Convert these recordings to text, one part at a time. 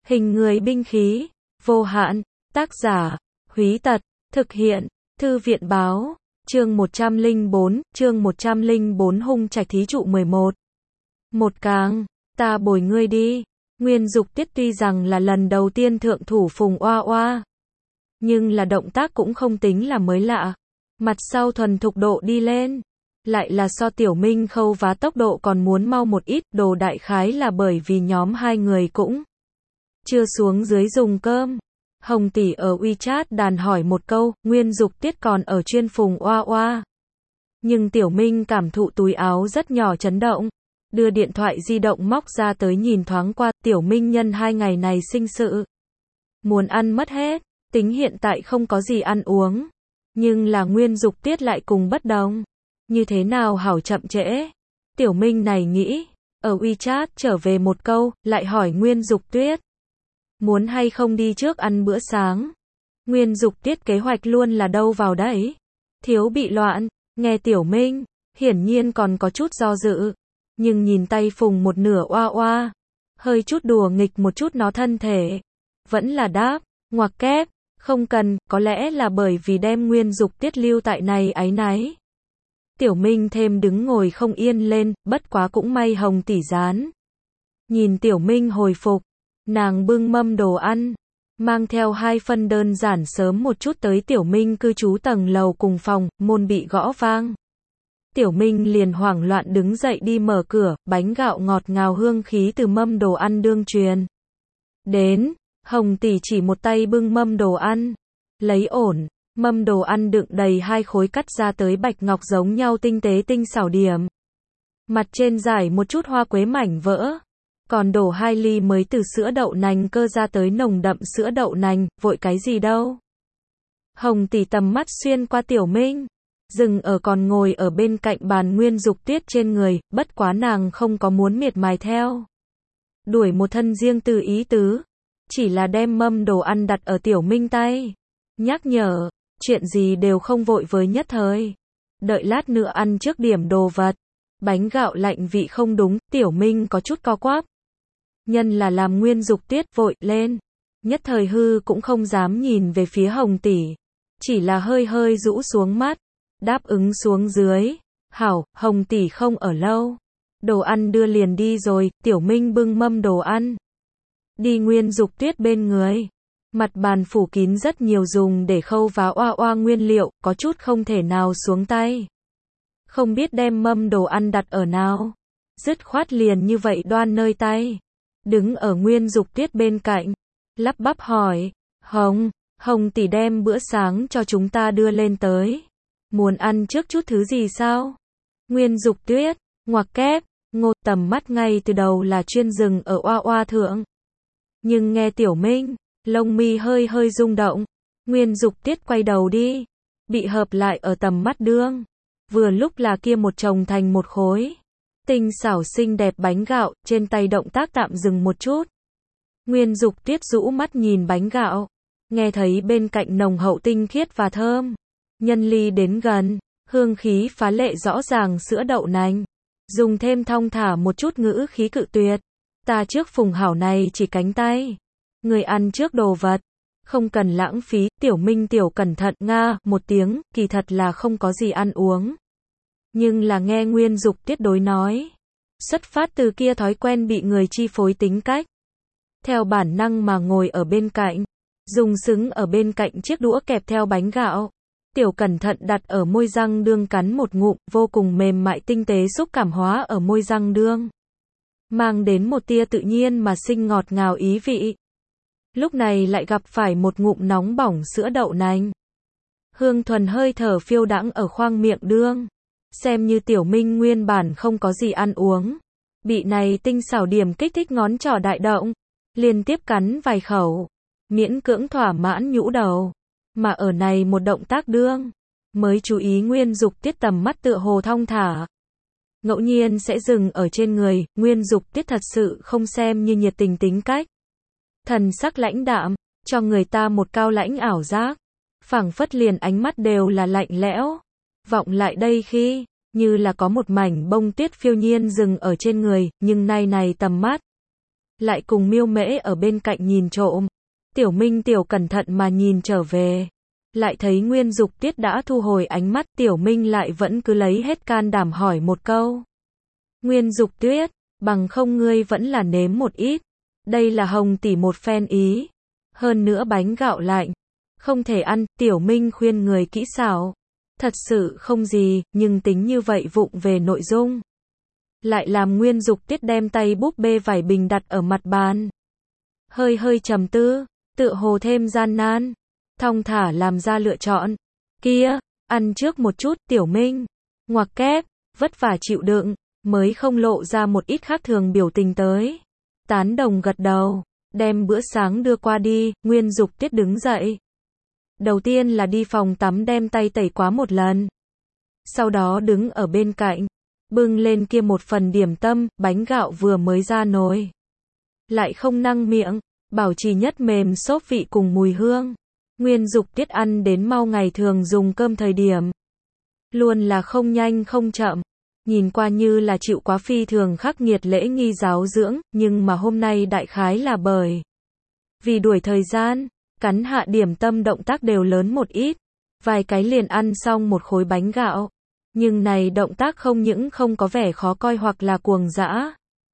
Hình người binh khí, vô hạn, tác giả, Húy Tật, thực hiện, Thư viện báo, chương 104 hung trạch thí trụ 11. Một càng, ta bồi ngươi đi. Nguyên Dục Tiết tuy rằng là lần đầu tiên thượng thủ Phùng Oa Oa, nhưng là động tác cũng không tính là mới lạ. Mặt sau thuần thục độ đi lên, lại là so Tiểu Minh khâu vá tốc độ còn muốn mau một ít, đồ đại khái là bởi vì nhóm hai người cũng chưa xuống dưới dùng cơm. Hồng tỷ ở WeChat đàn hỏi một câu, Nguyên Dục Tiết còn ở chuyên Phùng Oa Oa. Nhưng Tiểu Minh cảm thụ túi áo rất nhỏ chấn động, đưa điện thoại di động móc ra tới nhìn thoáng qua. Tiểu Minh nhân 2 ngày này sinh sự, muốn ăn mất hết, tính hiện tại không có gì ăn uống. Nhưng là Nguyên Dục Tiết lại cùng bất đồng. Như thế nào hảo chậm trễ? Tiểu Minh này nghĩ, ở WeChat trở về một câu, lại hỏi Nguyên Dục Tiết, muốn hay không đi trước ăn bữa sáng? Nguyên Dục Tiết kế hoạch luôn là đâu vào đấy. Thiếu bị loạn, nghe Tiểu Minh, hiển nhiên còn có chút do dự. Nhưng nhìn tay Phùng một nửa oa oa, hơi chút đùa nghịch một chút nó thân thể. Vẫn là đáp, ngoặc kép, không cần, có lẽ là bởi vì đem Nguyên Dục Tiết lưu tại này áy náy. Tiểu Minh thêm đứng ngồi không yên lên, bất quá cũng may Hồng tỷ dán. Nhìn Tiểu Minh hồi phục, nàng bưng mâm đồ ăn, mang theo 2 phân đơn giản sớm một chút tới Tiểu Minh cư trú tầng lầu cùng phòng, môn bị gõ vang. Tiểu Minh liền hoảng loạn đứng dậy đi mở cửa, bánh gạo ngọt ngào hương khí từ mâm đồ ăn đương truyền đến. Hồng tỷ chỉ một tay bưng mâm đồ ăn, lấy ổn, mâm đồ ăn đựng đầy 2 khối cắt ra tới bạch ngọc giống nhau tinh tế tinh xảo điểm. Mặt trên rải một chút hoa quế mảnh vỡ, còn đổ 2 ly mới từ sữa đậu nành cơ ra tới nồng đậm sữa đậu nành, vội cái gì đâu. Hồng tỷ tầm mắt xuyên qua Tiểu Minh, dừng ở còn ngồi ở bên cạnh bàn Nguyên Dục Tiết trên người, bất quá nàng không có muốn miệt mài theo đuổi một thân riêng từ ý tứ, chỉ là đem mâm đồ ăn đặt ở Tiểu Minh tay, nhắc nhở, chuyện gì đều không vội với nhất thời, đợi lát nữa ăn trước điểm đồ vật. Bánh gạo lạnh vị không đúng, Tiểu Minh có chút co quắp. Nhân là làm Nguyên Dục Tiết vội lên, nhất thời hư cũng không dám nhìn về phía Hồng tỷ, chỉ là hơi hơi rũ xuống mắt, đáp ứng xuống dưới. Hảo, Hồng tỷ không ở lâu, đồ ăn đưa liền đi rồi. Tiểu Minh bưng mâm đồ ăn đi Nguyên Dục Tiết bên người, mặt bàn phủ kín rất nhiều dùng để khâu vá oa oa nguyên liệu, có chút không thể nào xuống tay. Không biết đem mâm đồ ăn đặt ở nào, dứt khoát liền như vậy đoan nơi tay, đứng ở Nguyên Dục Tiết bên cạnh, lắp bắp hỏi, Hồng tỷ đem bữa sáng cho chúng ta đưa lên tới, muốn ăn trước chút thứ gì sao? Nguyên Dục Tiết, ngoặc kép, ngột tầm mắt ngay từ đầu là chuyên dừng ở oa oa thượng. Nhưng nghe Tiểu Minh, lông mi hơi hơi rung động, Nguyên Dục Tiết quay đầu đi, bị hợp lại ở tầm mắt đương. Vừa lúc là kia một chồng thành một khối tinh xảo xinh đẹp bánh gạo, trên tay động tác tạm dừng một chút. Nguyên Dục Tiết rũ mắt nhìn bánh gạo, nghe thấy bên cạnh nồng hậu tinh khiết và thơm, nhân ly đến gần, hương khí phá lệ rõ ràng sữa đậu nành, dùng thêm thong thả một chút ngữ khí cự tuyệt, ta trước Phùng hảo này chỉ cánh tay, người ăn trước đồ vật, không cần lãng phí. Tiểu Minh tiểu cẩn thận nga một tiếng, kỳ thật là không có gì ăn uống. Nhưng là nghe Nguyên Dục Tiết đối nói, xuất phát từ kia thói quen bị người chi phối tính cách, theo bản năng mà ngồi ở bên cạnh, dùng xứng ở bên cạnh chiếc đũa kẹp theo bánh gạo, tiểu cẩn thận đặt ở môi răng đương cắn một ngụm, vô cùng mềm mại tinh tế xúc cảm hóa ở môi răng đương, mang đến một tia tự nhiên mà sinh ngọt ngào ý vị. Lúc này lại gặp phải một ngụm nóng bỏng sữa đậu nành, hương thuần hơi thở phiêu đãng ở khoang miệng đương. Xem như Tiểu Minh nguyên bản không có gì ăn uống, bị này tinh xảo điểm kích thích ngón trỏ đại động, liên tiếp cắn vài khẩu, miễn cưỡng thỏa mãn nhũ đầu. Mà ở này một động tác đương, mới chú ý Nguyên Dục Tiết tầm mắt tựa hồ thong thả, ngẫu nhiên sẽ dừng ở trên người. Nguyên Dục Tiết thật sự không xem như nhiệt tình tính cách, thần sắc lãnh đạm, cho người ta một cao lãnh ảo giác, phảng phất liền ánh mắt đều là lạnh lẽo. Vọng lại đây khi, như là có một mảnh bông tuyết phiêu nhiên dừng ở trên người, nhưng nay này tầm mắt, lại cùng Miêu Mễ ở bên cạnh nhìn trộm. Tiểu Minh tiểu cẩn thận mà nhìn trở về, lại thấy Nguyên Dục Tiết đã thu hồi ánh mắt, Tiểu Minh lại vẫn cứ lấy hết can đảm hỏi một câu. Nguyên Dục Tuyết, bằng không ngươi vẫn là nếm một ít. Đây là Hồng tỷ một phen ý. Hơn nữa bánh gạo lạnh, không thể ăn, Tiểu Minh khuyên người kỹ xảo. Thật sự không gì, nhưng tính như vậy vụng về nội dung. Lại làm Nguyên Dục Tiết đem tay búp bê vải bình đặt ở mặt bàn. Hơi hơi trầm tư, tựa hồ thêm gian nan, thong thả làm ra lựa chọn. Kia, ăn trước một chút, Tiểu Minh. Ngoặc kép, vất vả chịu đựng, mới không lộ ra một ít khác thường biểu tình tới. Tán đồng gật đầu, đem bữa sáng đưa qua đi, Nguyên Dục Tiết đứng dậy. Đầu tiên là đi phòng tắm đem tay tẩy quá một lần. Sau đó đứng ở bên cạnh, bưng lên kia một phần điểm tâm, bánh gạo vừa mới ra nồi. Lại không năng miệng, bảo trì nhất mềm xốp vị cùng mùi hương. Nguyên Dục Tiết ăn đến mau ngày thường dùng cơm thời điểm. Luôn là không nhanh không chậm. Nhìn qua như là chịu quá phi thường khắc nghiệt lễ nghi giáo dưỡng, nhưng mà hôm nay đại khái là bởi vì đuổi thời gian, cắn hạ điểm tâm động tác đều lớn một ít. Vài cái liền ăn xong một khối bánh gạo. Nhưng này động tác không những không có vẻ khó coi hoặc là cuồng dã.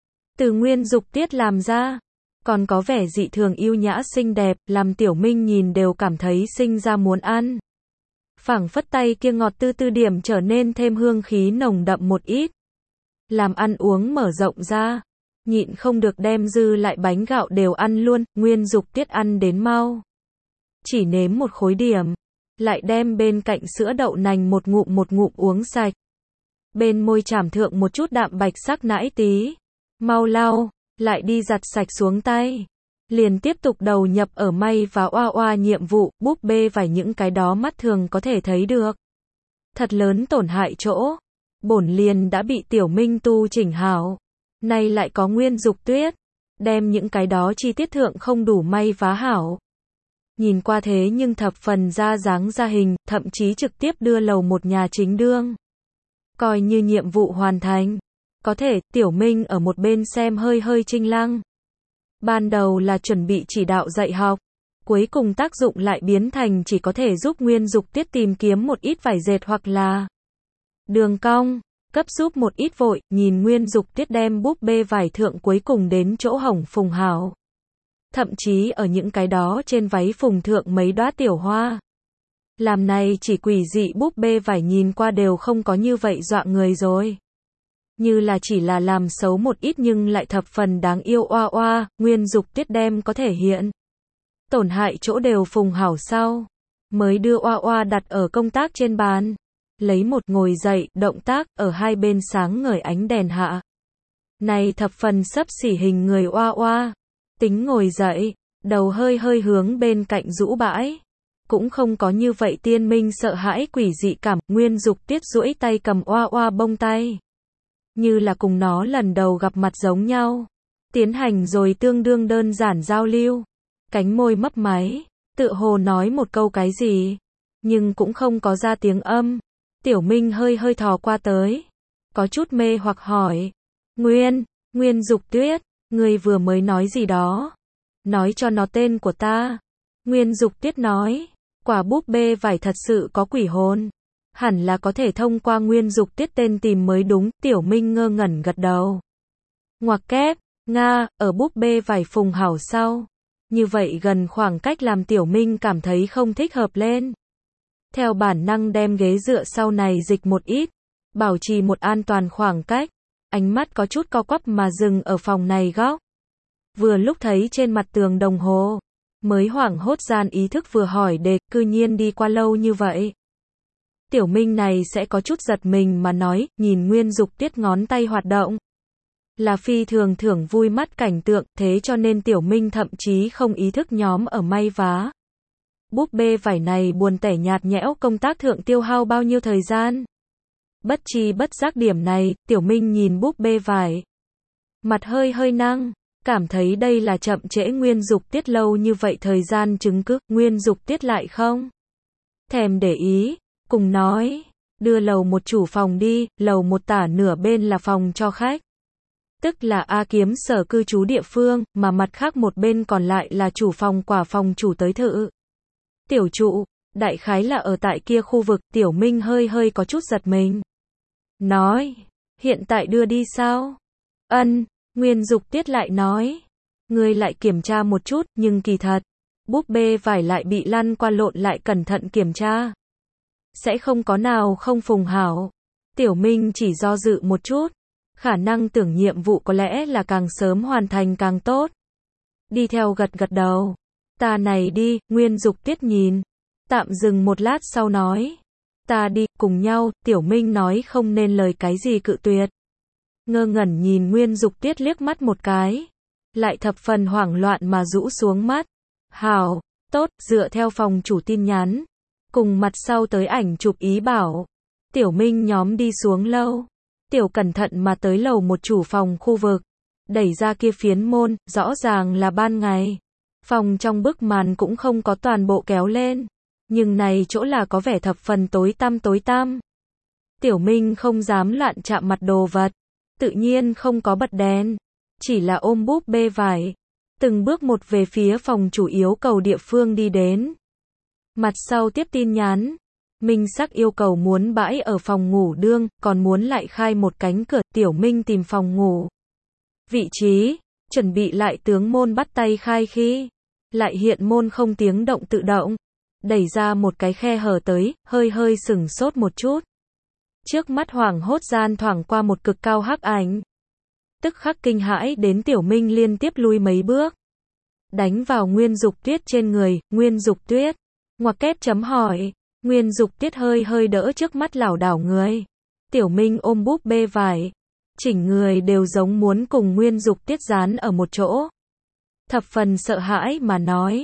Từ Nguyên Dục Tiết làm ra, còn có vẻ dị thường yêu nhã xinh đẹp, làm Tiểu Minh nhìn đều cảm thấy sinh ra muốn ăn. Phảng phất tay kia ngọt tư tư điểm trở nên thêm hương khí nồng đậm một ít. Làm ăn uống mở rộng ra, nhịn không được đem dư lại bánh gạo đều ăn luôn, Nguyên Dục Tiết ăn đến mau. Chỉ nếm một khối điểm, lại đem bên cạnh sữa đậu nành một ngụm uống sạch. Bên môi chảm thượng một chút đạm bạch sắc nãi tí. Mau lau, lại đi giặt sạch xuống tay. Liền tiếp tục đầu nhập ở may và oa oa nhiệm vụ, búp bê vải những cái đó mắt thường có thể thấy được. Thật lớn tổn hại chỗ. Bổn liền đã bị Tiểu Minh tu chỉnh hảo. Nay lại có Nguyên Dục Tuyết. Đem những cái đó chi tiết thượng không đủ may vá hảo. Nhìn qua thế nhưng thập phần ra dáng ra hình, thậm chí trực tiếp đưa lầu một nhà chính đương. Coi như nhiệm vụ hoàn thành. Có thể, Tiểu Minh ở một bên xem hơi hơi chinh lăng. Ban đầu là chuẩn bị chỉ đạo dạy học. Cuối cùng tác dụng lại biến thành chỉ có thể giúp Nguyên Dục Tiết tìm kiếm một ít vải dệt hoặc là đường cong. Cấp giúp một ít vội, nhìn Nguyên Dục Tiết đem búp bê vải thượng cuối cùng đến chỗ hổng phùng hảo. Thậm chí ở những cái đó trên váy phùng thượng mấy đóa tiểu hoa. Làm này chỉ quỷ dị búp bê vải nhìn qua đều không có như vậy dọa người rồi. Như là chỉ là làm xấu một ít nhưng lại thập phần đáng yêu oa oa, Nguyên Dục Tiết đem có thể hiện. Tổn hại chỗ đều phùng hảo sau. Mới đưa oa oa đặt ở công tác trên bàn. Lấy một ngồi dậy, động tác, ở hai bên sáng ngời ánh đèn hạ. Này thập phần xấp xỉ hình người oa oa. Tính ngồi dậy, đầu hơi hơi hướng bên cạnh rũ bãi. Cũng không có như vậy tiên minh sợ hãi quỷ dị cảm, Nguyên Dục Tiết duỗi tay cầm oa oa bông tay. Như là cùng nó lần đầu gặp mặt giống nhau. Tiến hành rồi tương đương đơn giản giao lưu. Cánh môi mấp máy, tự hồ nói một câu cái gì. Nhưng cũng không có ra tiếng âm. Tiểu Minh hơi hơi thò qua tới. Có chút mê hoặc hỏi. Nguyên Dục Tuyết, ngươi vừa mới nói gì đó? Nói cho nó tên của ta. Nguyên Dục Tiết nói. Quả búp bê vải thật sự có quỷ hồn. Hẳn là có thể thông qua Nguyên Dục Tiết tên tìm mới đúng, Tiểu Minh ngơ ngẩn gật đầu. Ngoặc kép, Nga, ở búp bê vải phùng hảo sau. Như vậy gần khoảng cách làm Tiểu Minh cảm thấy không thích hợp lên. Theo bản năng đem ghế dựa sau này dịch một ít, bảo trì một an toàn khoảng cách. Ánh mắt có chút co quắp mà dừng ở phòng này góc. Vừa lúc thấy trên mặt tường đồng hồ, mới hoảng hốt gian ý thức vừa hỏi đề, cư nhiên đi qua lâu như vậy. Tiểu Minh này sẽ có chút giật mình mà nói, nhìn Nguyên Dục Tiết ngón tay hoạt động. Là phi thường thưởng vui mắt cảnh tượng, thế cho nên Tiểu Minh thậm chí không ý thức nhóm ở may vá. Búp bê vải này buồn tẻ nhạt nhẽo công tác thượng tiêu hao bao nhiêu thời gian. Bất chi bất giác điểm này, Tiểu Minh nhìn búp bê vải. Mặt hơi hơi năng, cảm thấy đây là chậm trễ Nguyên Dục Tiết lâu như vậy thời gian chứng cứ, Nguyên Dục Tiết lại không thèm để ý. Cùng nói, đưa lầu một chủ phòng đi, lầu một tả nửa bên là phòng cho khách. tức là A Kiếm sở cư trú địa phương, mà mặt khác một bên còn lại là chủ phòng quả phòng chủ tới thự. Tiểu trụ, đại khái là ở tại kia khu vực, Tiểu Minh hơi hơi có chút giật mình. Nói, hiện tại đưa đi sao? Ân, Nguyên Dục Tiết lại nói. Ngươi lại kiểm tra một chút, nhưng kỳ thật, búp bê vải lại bị lăn qua lộn lại cẩn thận kiểm tra. Sẽ không có nào không phùng hảo. Tiểu Minh chỉ do dự một chút. Khả năng tưởng nhiệm vụ có lẽ là càng sớm hoàn thành càng tốt. Đi theo gật gật đầu. Ta này đi, Nguyên Dục Tiết nhìn. Tạm dừng một lát sau nói. Ta đi, cùng nhau, Tiểu Minh nói không nên lời cái gì cự tuyệt. Ngơ ngẩn nhìn Nguyên Dục Tiết liếc mắt một cái. Lại thập phần hoảng loạn mà rũ xuống mắt. Hảo, tốt, dựa theo phòng chủ tin nhắn. Cùng mặt sau tới ảnh chụp ý bảo. Tiểu Minh nhóm đi xuống lâu. Tiểu cẩn thận mà tới lầu một chủ phòng khu vực. Đẩy ra kia phiến môn, rõ ràng là ban ngày. Phòng trong bức màn cũng không có toàn bộ kéo lên. Nhưng này chỗ là có vẻ thập phần tối tăm tối tăm. Tiểu Minh không dám loạn chạm mặt đồ vật. Tự nhiên không có bật đèn. Chỉ là ôm búp bê vải. Từng bước một về phía phòng chủ yếu cầu địa phương đi đến. Mặt sau tiếp tin nhắn. Minh sắc yêu cầu muốn bãi ở phòng ngủ đương, còn muốn lại khai một cánh cửa. Tiểu Minh tìm phòng ngủ. Vị trí, chuẩn bị lại tướng môn bắt tay khai khi. Lại hiện môn không tiếng động tự động. Đẩy ra một cái khe hở tới, hơi hơi sửng sốt một chút. Trước mắt hoảng hốt gian thoảng qua một cực cao hắc ảnh. Tức khắc kinh hãi đến Tiểu Minh liên tiếp lui mấy bước. Đánh vào Nguyên Dục Tuyết trên người, Nguyên Dục Tuyết. Ngoặc kép chấm hỏi. Nguyên Dục Tuyết hơi hơi đỡ trước mắt lảo đảo người. Tiểu Minh ôm búp bê vải. Chỉnh người đều giống muốn cùng Nguyên Dục Tuyết dán ở một chỗ. Thập phần sợ hãi mà nói.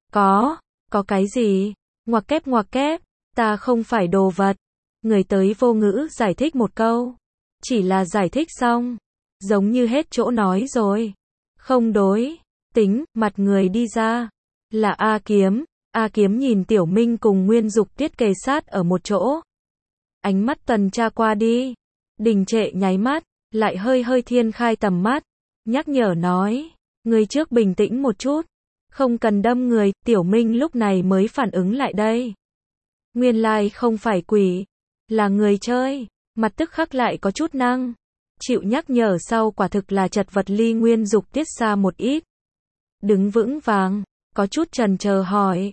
Có cái gì? Ngoặc kép, ta không phải đồ vật. Người tới vô ngữ giải thích một câu. Chỉ là giải thích xong. Giống như hết chỗ nói rồi. Không đối. Tính, mặt người đi ra. Là A Kiếm. A Kiếm nhìn Tiểu Minh cùng Nguyên Dục Tiết kề sát ở một chỗ. Ánh mắt tuần tra qua đi. Đình trệ nháy mắt. Lại hơi hơi thiên khai tầm mắt. Nhắc nhở nói. Người trước bình tĩnh một chút. Không cần đâm người. Tiểu Minh lúc này mới phản ứng lại đây. Nguyên lai không phải quỷ. Là người chơi. Mặt tức khắc lại có chút năng. Chịu nhắc nhở sau quả thực là chật vật ly Nguyên Dục Tiết xa một ít. Đứng vững vàng. Có chút chần chờ hỏi.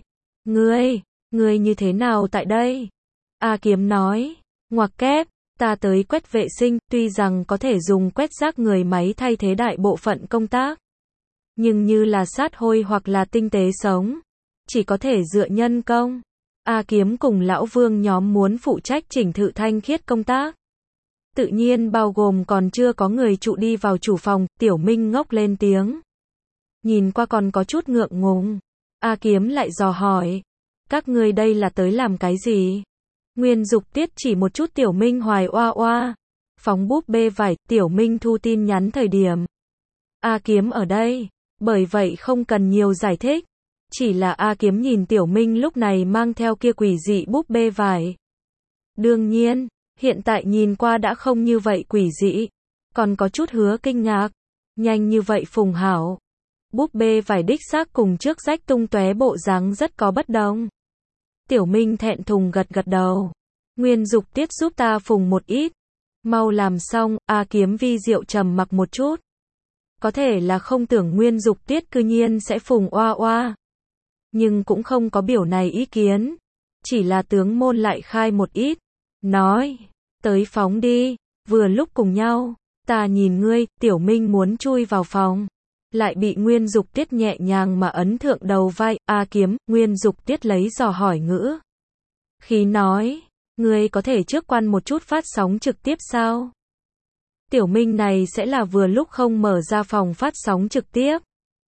Ngươi như thế nào tại đây? A Kiếm nói. Ngoặc kép, ta tới quét vệ sinh, tuy rằng có thể dùng quét rác người máy thay thế đại bộ phận công tác. Nhưng như là sát hôi hoặc là tinh tế sống. Chỉ có thể dựa nhân công. A Kiếm cùng lão Vương nhóm muốn phụ trách chỉnh thự thanh khiết công tác. Tự nhiên bao gồm còn chưa có người trụ đi vào chủ phòng, Tiểu Minh ngốc lên tiếng. Nhìn qua còn có chút ngượng ngùng. A Kiếm lại dò hỏi. Các ngươi đây là tới làm cái gì? Nguyên Dục Tiết chỉ một chút Tiểu Minh hoài oa oa. Phóng búp bê vải, Tiểu Minh thu tin nhắn thời điểm. A Kiếm ở đây. Bởi vậy không cần nhiều giải thích. Chỉ là A Kiếm nhìn Tiểu Minh lúc này mang theo kia quỷ dị búp bê vải. Đương nhiên, hiện tại nhìn qua đã không như vậy quỷ dị. Còn có chút hứa kinh ngạc. Nhanh như vậy phùng hảo. Búp bê vải đích xác cùng trước rách tung tóe bộ dáng rất có bất đồng. Tiểu Minh thẹn thùng gật gật đầu. Nguyên Dục Tiết giúp ta phùng một ít. Mau làm xong. A Kiếm vi diệu trầm mặc một chút. Có thể là không tưởng Nguyên Dục Tiết cư nhiên sẽ phùng oa oa. Nhưng cũng không có biểu này ý kiến. Chỉ là tướng môn lại khai một ít. Nói. Tới phóng đi. Vừa lúc cùng nhau. Ta nhìn ngươi. Tiểu Minh muốn chui vào phòng. Lại bị Nguyên Dục Tiết nhẹ nhàng mà ấn thượng đầu vai. A Kiếm. Nguyên Dục Tiết lấy dò hỏi ngữ. Khi nói. Ngươi có thể trước quan một chút phát sóng trực tiếp sao? Tiểu Minh này sẽ là vừa lúc không mở ra phòng phát sóng trực tiếp.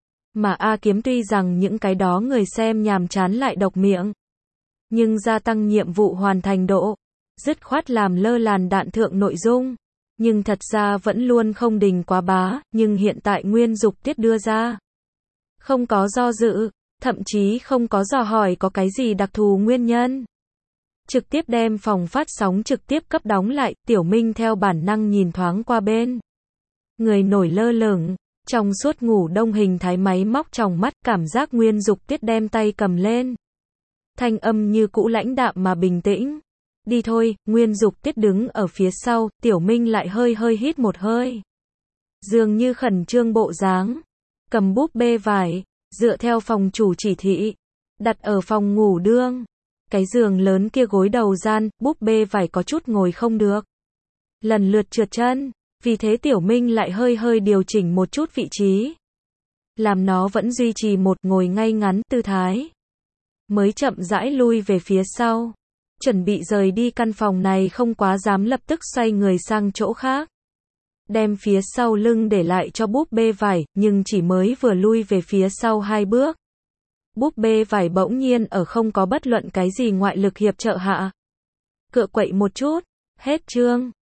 Mà A Kiếm tuy rằng những cái đó người xem nhàm chán lại độc miệng. Nhưng gia tăng nhiệm vụ hoàn thành độ. Dứt khoát làm lơ làn đạn thượng nội dung. Nhưng thật ra vẫn luôn không đình quá bá. Nhưng hiện tại Nguyên Dục Tiết đưa ra. Không có do dự. Thậm chí không có dò hỏi có cái gì đặc thù nguyên nhân. Trực tiếp đem phòng phát sóng trực tiếp cấp đóng lại. Tiểu Minh theo bản năng nhìn thoáng qua bên. Người nổi lơ lửng, trong suốt ngủ đông hình thái máy móc trong mắt, cảm giác Nguyên Dục Tiết đem tay cầm lên. Thanh âm như cũ lãnh đạm mà bình tĩnh. Đi thôi, Nguyên Dục Tiết đứng ở phía sau, Tiểu Minh lại hơi hơi hít một hơi. Dường như khẩn trương bộ dáng. Cầm búp bê vải, dựa theo phòng chủ chỉ thị. Đặt ở phòng ngủ đương. Cái giường lớn kia gối đầu gian, búp bê vải có chút ngồi không được. Lần lượt trượt chân. Vì thế Tiểu Minh lại hơi hơi điều chỉnh một chút vị trí. Làm nó vẫn duy trì một ngồi ngay ngắn tư thái. Mới chậm rãi lui về phía sau. Chuẩn bị rời đi căn phòng này không quá dám lập tức xoay người sang chỗ khác. Đem phía sau lưng để lại cho búp bê vải, nhưng chỉ mới vừa lui về phía sau 2 bước. Búp bê vải bỗng nhiên ở không có bất luận cái gì ngoại lực hiệp trợ hạ. Cựa quậy một chút. Hết chương.